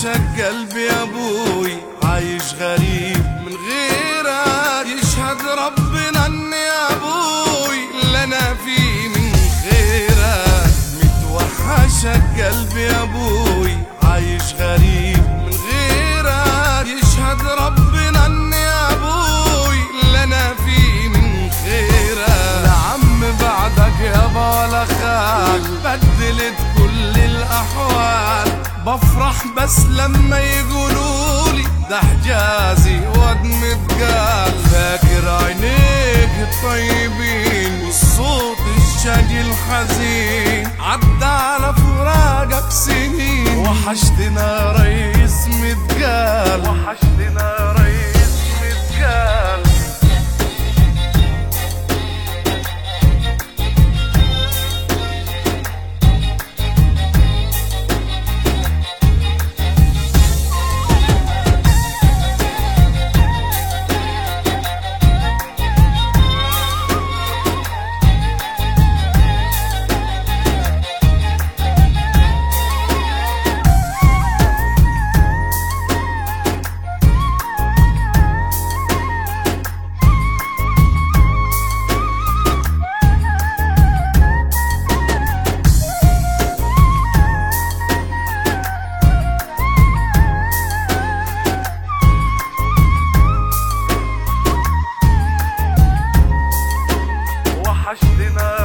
وحشك قلبي يا ابوي، عايش غريب من غيرك، يشهد ربنا اني يا ابوي اللي انا فيه من خيرك. متوحشك قلبي يا ابوي، عايش غريب من غيرك، يشهد ربنا اني يا ابوي اللي انا فيه من خيرك. لا عم بعدك يابا ولا خال، بدلت كل الاحوال، بفرح بس لما يقولولي ده حجازي واد متقال. فاكر عينيك الطيبين والصوت الشجي الحزين، عدى على فراقك سنين، وحشتنا ريس متقال، وحشتنا ريس متقال. وحشتنا